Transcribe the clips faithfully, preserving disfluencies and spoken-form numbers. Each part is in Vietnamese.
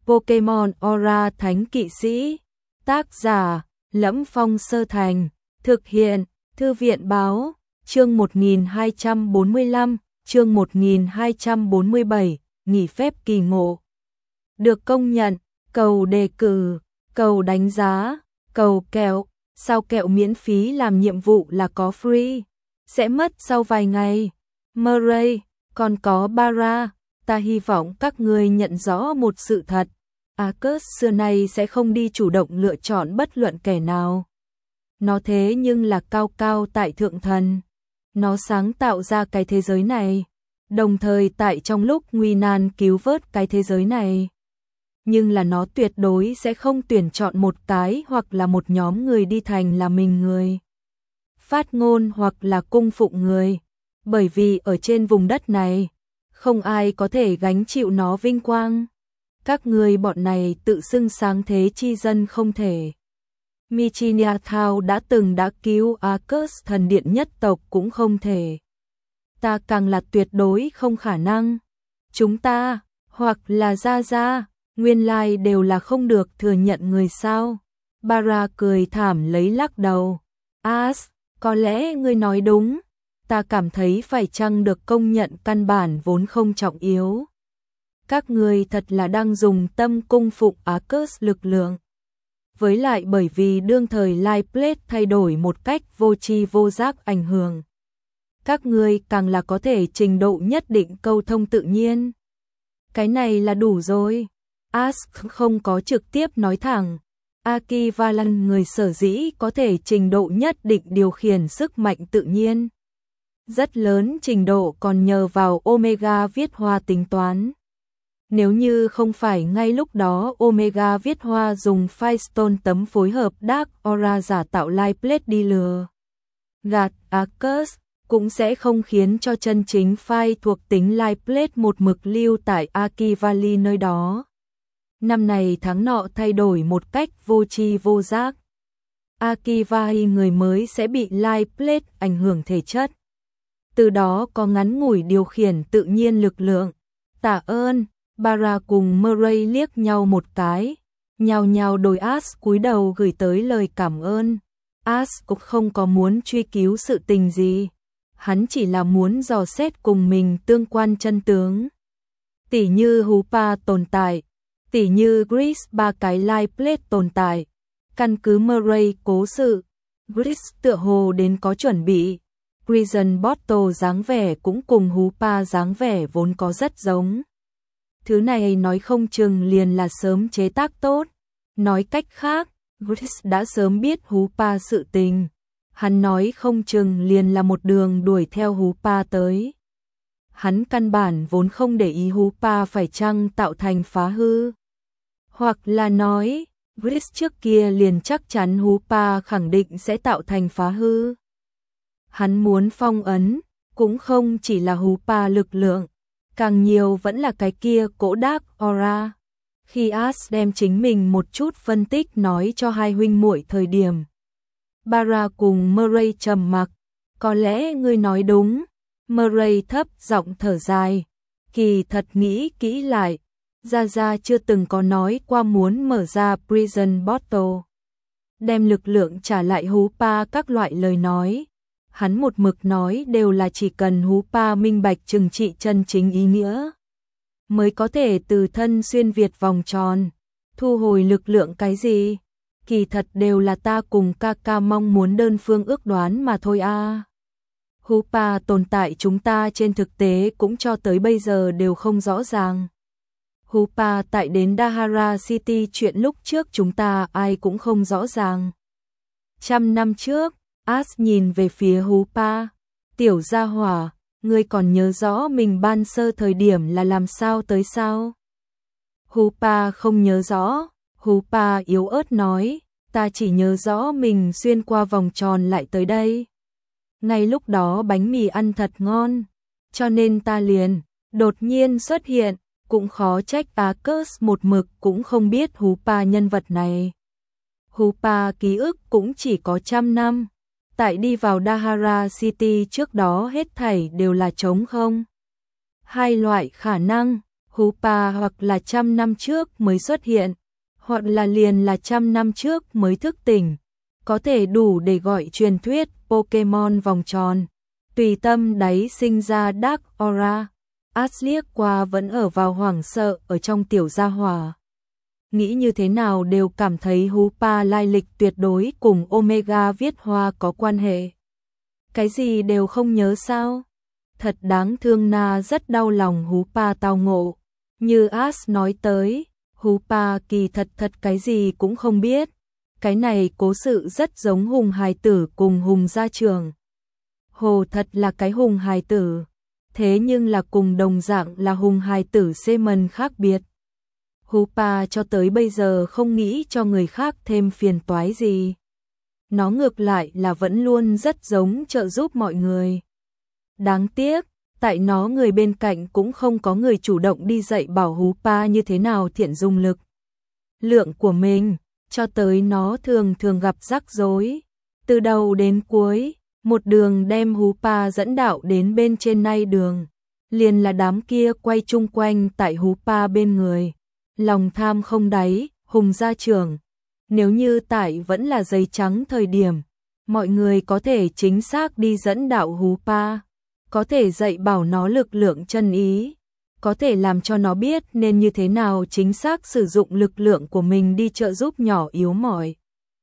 Pokemon Aura Thánh Kỵ Sĩ. Tác giả: Lẫm Phong Sơ Thành. Thực hiện: Thư viện báo. Chương một nghìn hai trăm bốn mươi lăm, chương một nghìn hai trăm bốn mươi bảy, nghỉ phép kỳ ngộ. Được công nhận, cầu đề cử, cầu đánh giá, cầu kẹo, sao kẹo miễn phí làm nhiệm vụ là có free, sẽ mất sau vài ngày. Murray, còn có Bara, ta hy vọng các ngươi nhận rõ một sự thật. Arceus xưa nay sẽ không đi chủ động lựa chọn bất luận kẻ nào. Nó thế nhưng là cao cao tại thượng thần. Nó sáng tạo ra cái thế giới này, đồng thời tại trong lúc nguy nan cứu vớt cái thế giới này. Nhưng là nó tuyệt đối sẽ không tuyển chọn một cái hoặc là một nhóm người đi thành là mình người phát ngôn hoặc là cung phụng người. Bởi vì ở trên vùng đất này, không ai có thể gánh chịu nó vinh quang. Các người bọn này tự xưng sáng thế chi dân không thể. Michinia Thao đã từng đã cứu Arceus thần điện nhất tộc cũng không thể. Ta càng là tuyệt đối không khả năng. Chúng ta, hoặc là Gia Gia, nguyên lai đều là không được thừa nhận người sao. Bara cười thảm lấy lắc đầu. As, có lẽ ngươi nói đúng. Ta cảm thấy phải chăng được công nhận căn bản vốn không trọng yếu. Các ngươi thật là đang dùng tâm cung phụng Arceus lực lượng. Với lại bởi vì đương thời Life Plate thay đổi một cách vô tri vô giác ảnh hưởng. Các ngươi càng là có thể trình độ nhất định câu thông tự nhiên. Cái này là đủ rồi. Ask không có trực tiếp nói thẳng. Akivalan người sở dĩ có thể trình độ nhất định điều khiển sức mạnh tự nhiên. Rất lớn trình độ còn nhờ vào Omega viết hoa tính toán. Nếu như không phải ngay lúc đó Omega viết hoa dùng Firestone tấm phối hợp Dark Aura giả tạo Life Plate đi lừa gạt Arceus, cũng sẽ không khiến cho chân chính Fire thuộc tính Life Plate một mực lưu tại Akivali nơi đó. Năm này tháng nọ thay đổi một cách vô tri vô giác. Akivali người mới sẽ bị Life Plate ảnh hưởng thể chất. Từ đó có ngắn ngủi điều khiển tự nhiên lực lượng. Tạ ơn. Bara cùng Murray liếc nhau một cái, nhao nhao đôi As cúi đầu gửi tới lời cảm ơn. As cũng không có muốn truy cứu sự tình gì, hắn chỉ là muốn dò xét cùng mình tương quan chân tướng. Tỉ như Hoopa tồn tại, tỉ như Gris ba cái Life Plate tồn tại. Căn cứ Murray cố sự, Gris tựa hồ đến có chuẩn bị. Prison Bottle dáng vẻ cũng cùng Hoopa dáng vẻ vốn có rất giống. Thứ này nói không chừng liền là sớm chế tác tốt. Nói cách khác, Gris đã sớm biết Hoopa sự tình. Hắn nói không chừng liền là một đường đuổi theo Hoopa tới. Hắn căn bản vốn không để ý Hoopa phải chăng tạo thành phá hư. Hoặc là nói, Gris trước kia liền chắc chắn Hoopa khẳng định sẽ tạo thành phá hư. Hắn muốn phong ấn, cũng không chỉ là Hoopa lực lượng. Càng nhiều vẫn là cái kia cỗ Dark Aura. Khi As đem chính mình một chút phân tích nói cho hai huynh muội thời điểm, Bara cùng Murray trầm mặc. Có lẽ ngươi nói đúng. Murray thấp giọng thở dài. Kỳ thật nghĩ kỹ lại, Gia Gia chưa từng có nói qua muốn mở ra Prison Bottle, đem lực lượng trả lại Hoopa các loại lời nói. Hắn một mực nói đều là chỉ cần Hoopa minh bạch trừng trị chân chính ý nghĩa, mới có thể từ thân xuyên việt vòng tròn, thu hồi lực lượng cái gì. Kỳ thật đều là ta cùng ca ca mong muốn đơn phương ước đoán mà thôi a. À. Hoopa tồn tại chúng ta trên thực tế cũng cho tới bây giờ đều không rõ ràng. Hoopa tại đến Dahara City chuyện lúc trước chúng ta ai cũng không rõ ràng. Trăm năm trước, As nhìn về phía Hoopa. Tiểu gia hỏa, ngươi còn nhớ rõ mình ban sơ thời điểm là làm sao tới sao? Hoopa không nhớ rõ. Hoopa yếu ớt nói, ta chỉ nhớ rõ mình xuyên qua vòng tròn lại tới đây. Ngay lúc đó bánh mì ăn thật ngon, cho nên ta liền đột nhiên xuất hiện, cũng khó trách Arceus một mực cũng không biết Hoopa nhân vật này. Hoopa ký ức cũng chỉ có trăm năm. Tại đi vào Dahara City trước đó hết thảy đều là trống không. Hai loại khả năng, Hoopa hoặc là trăm năm trước mới xuất hiện, hoặc là liền là trăm năm trước mới thức tỉnh, có thể đủ để gọi truyền thuyết Pokemon vòng tròn. Tùy tâm đáy sinh ra Dark Aura. Ash liếc qua vẫn ở vào hoảng sợ ở trong tiểu gia hỏa. Nghĩ như thế nào đều cảm thấy Hoopa lai lịch tuyệt đối cùng Omega viết hoa có quan hệ. Cái gì đều không nhớ sao? Thật đáng thương, na rất đau lòng Hoopa tao ngộ. Như Ash nói tới, Hoopa kỳ thật thật cái gì cũng không biết. Cái này cố sự rất giống Hùng hài tử cùng Hùng gia trưởng. Hồ thật là cái Hùng hài tử, thế nhưng là cùng đồng dạng là Hùng hài tử Seaman khác biệt. Hoopa cho tới bây giờ không nghĩ cho người khác thêm phiền toái gì. Nó ngược lại là vẫn luôn rất giống trợ giúp mọi người. Đáng tiếc, tại nó người bên cạnh cũng không có người chủ động đi dạy bảo Hoopa như thế nào thiện dùng lực lượng của mình, cho tới nó thường thường gặp rắc rối. Từ đầu đến cuối, một đường đem Hoopa dẫn đạo đến bên trên nay đường, liền là đám kia quay chung quanh tại Hoopa bên người. Lòng tham không đáy, Hùng gia trưởng. Nếu như tại vẫn là giấy trắng thời điểm, mọi người có thể chính xác đi dẫn đạo Hoopa, có thể dạy bảo nó lực lượng chân ý, có thể làm cho nó biết nên như thế nào chính xác sử dụng lực lượng của mình đi trợ giúp nhỏ yếu mỏi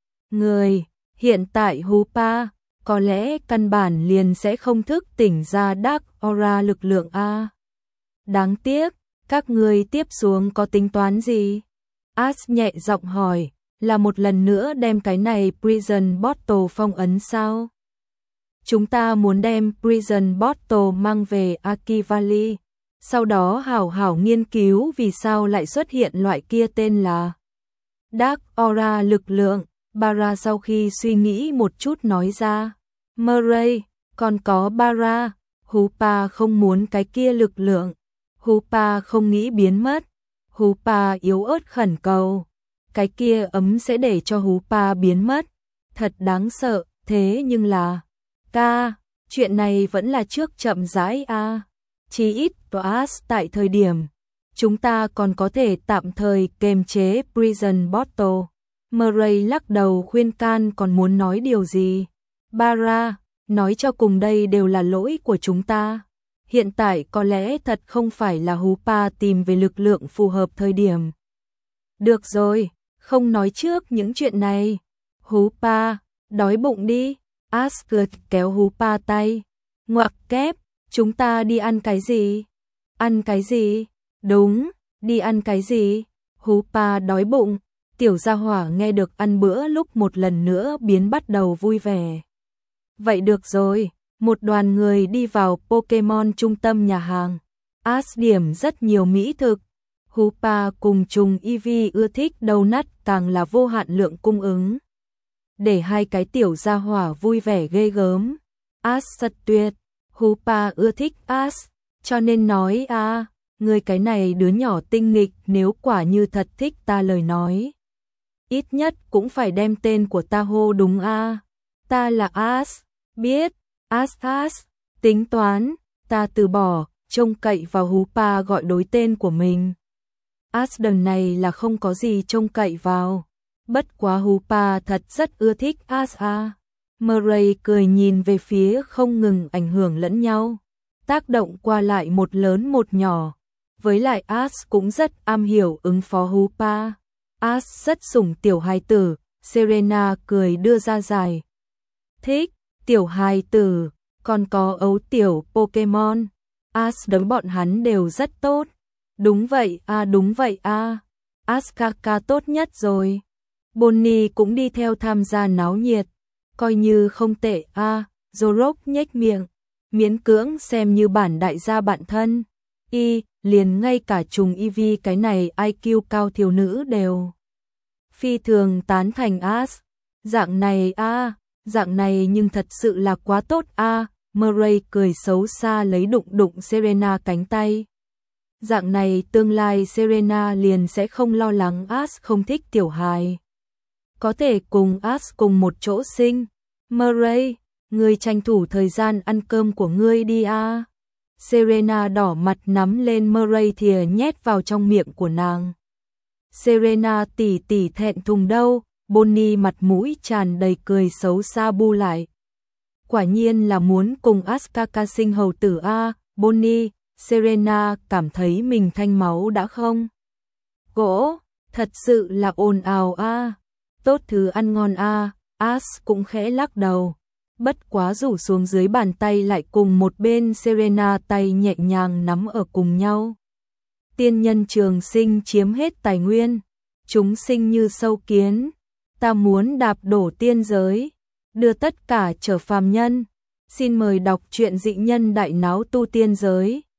người. Hiện tại Hoopa có lẽ căn bản liền sẽ không thức tỉnh ra Dark Aura lực lượng a. Đáng tiếc, các người tiếp xuống có tính toán gì? Ash nhẹ giọng hỏi, là một lần nữa đem cái này Prison Bottle phong ấn sao? Chúng ta muốn đem Prison Bottle mang về Aki Valley, sau đó hảo hảo nghiên cứu vì sao lại xuất hiện loại kia tên là Dark Aura lực lượng. Bara sau khi suy nghĩ một chút nói ra, Murray, còn có Bara, Hoopa không muốn cái kia lực lượng. Hoopa không nghĩ biến mất. Hoopa yếu ớt khẩn cầu, cái kia ấm sẽ để cho Hoopa biến mất. Thật đáng sợ, thế nhưng là ca, chuyện này vẫn là trước chậm rãi a. À. Chí ít Toas tại thời điểm chúng ta còn có thể tạm thời kềm chế Prison Bottle. Murray lắc đầu khuyên can còn muốn nói điều gì. Bara, nói cho cùng đây đều là lỗi của chúng ta. Hiện tại có lẽ thật không phải là Hoopa tìm về lực lượng phù hợp thời điểm. Được rồi, không nói trước những chuyện này. Hoopa, đói bụng đi. Asgard kéo Hoopa tay. Ngoặc kép, chúng ta đi ăn cái gì? Ăn cái gì? Đúng, đi ăn cái gì? Hoopa đói bụng. Tiểu gia hỏa nghe được ăn bữa lúc một lần nữa biến bắt đầu vui vẻ. Vậy được rồi, một đoàn người đi vào Pokemon trung tâm nhà hàng. Ash điểm rất nhiều mỹ thực. Hoopa cùng trùng Eevee ưa thích donut càng là vô hạn lượng cung ứng. Để hai cái tiểu gia hỏa vui vẻ ghê gớm. Ash thật tuyệt. Hoopa ưa thích Ash, cho nên nói a, à, người cái này đứa nhỏ tinh nghịch, nếu quả như thật thích ta lời nói, ít nhất cũng phải đem tên của ta hô đúng a. À. Ta là Ash, biết, Ash Ash, tính toán, ta từ bỏ, trông cậy vào Hoopa gọi đối tên của mình. Ash đần này là không có gì trông cậy vào. Bất quá Hoopa thật rất ưa thích Ash a. Murray cười nhìn về phía không ngừng ảnh hưởng lẫn nhau, tác động qua lại một lớn một nhỏ. Với lại Ash cũng rất am hiểu ứng phó Hoopa. Ash rất sủng tiểu hài tử. Serena cười đưa ra giải thích, tiểu hài tử, còn có ấu tiểu Pokemon. Ash đối bọn hắn đều rất tốt. Đúng vậy a, à, đúng vậy a. À. Ash Kaka tốt nhất rồi. Bonnie cũng đi theo tham gia náo nhiệt. Coi như không tệ a. À. Zorok nhếch miệng, miễn cưỡng xem như bản đại gia bạn thân. Y, liền ngay cả trùng Eevee cái này i kiu cao thiếu nữ đều phi thường tán thành Ash. Dạng này a, à, dạng này nhưng thật sự là quá tốt a. À. Murray cười xấu xa lấy đụng đụng Serena cánh tay. Dạng này tương lai Serena liền sẽ không lo lắng Ash không thích tiểu hài. Có thể cùng Ash cùng một chỗ sinh. Murray, ngươi tranh thủ thời gian ăn cơm của ngươi đi a. À. Serena đỏ mặt nắm lên Murray thìa nhét vào trong miệng của nàng. Serena tỷ tỷ thẹn thùng đâu, Bonnie mặt mũi tràn đầy cười xấu xa bu lại. Quả nhiên là muốn cùng Askaka sinh hầu tử a, Bonnie. Serena cảm thấy mình thanh máu đã không gỗ, thật sự là ồn ào a. Tốt thứ ăn ngon a, As cũng khẽ lắc đầu. Bất quá rủ xuống dưới bàn tay lại cùng một bên Serena tay nhẹ nhàng nắm ở cùng nhau. Tiên nhân trường sinh chiếm hết tài nguyên, chúng sinh như sâu kiến, ta muốn đạp đổ tiên giới, đưa tất cả trở phàm nhân. Xin mời đọc truyện Dị Nhân Đại Náo Tu Tiên Giới.